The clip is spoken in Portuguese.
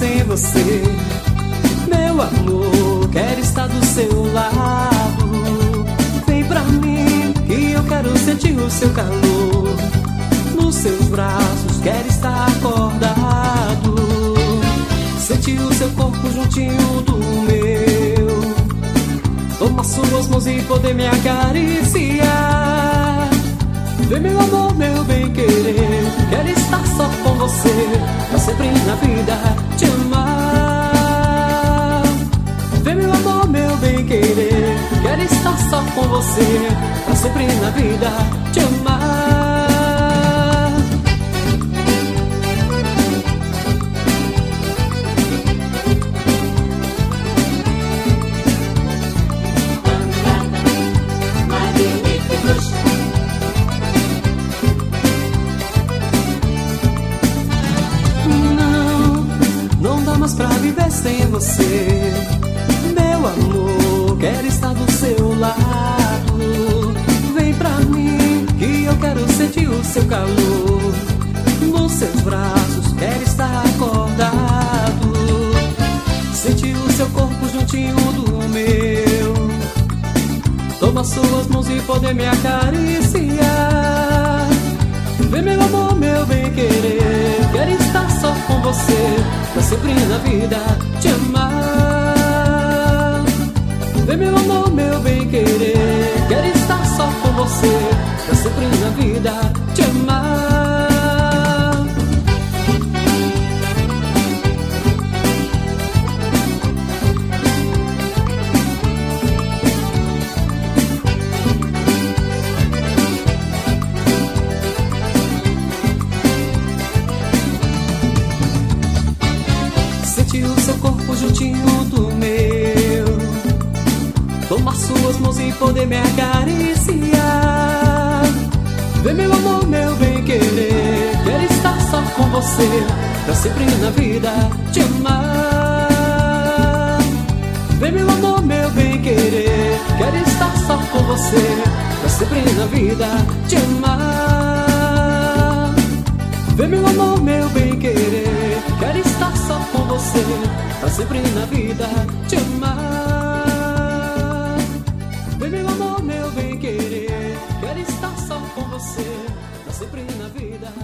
sem você. Meu amor, quero estar do seu lado. Vem pra mim que eu quero sentir o seu calor. Nos seus braços quero estar acordado. Sentir o seu corpo juntinho do meu. Tomar suas mãos e poder me acariciar. Vem meu amor, meu bem querer. Quero estar só com você, pra sempre na vida te amar. Vem meu amor, meu bem querer. Quero estar só com você, pra sempre na vida te amar. Pra viver sem você, meu amor, quero estar do seu lado. Vem pra mim que eu quero sentir o seu calor. Nos seus braços quero estar acordado. Sentir o seu corpo juntinho do meu. Tomar suas mãos e poder me acariciar. Vem meu amor, meu bem querer. Quero estar só com você, pra sempre na vida te amar. Vem meu amor, meu bem querer. Quero estar só com você, pra sempre na vida te amar. Sentir o seu corpo juntinho do meu. Tomar suas mãos e poder me acariciar. Vem meu amor, meu bem querer. Quero estar só com você, pra sempre na vida te amar. Vem meu amor, meu bem querer. Quero estar só com você, pra sempre na vida te amar. Vem meu amor, meu bem querer. Quero estar só com você, pra sempre na vida te amar. Vem meu amor, meu bem querer. Quero estar só com você, pra sempre na vida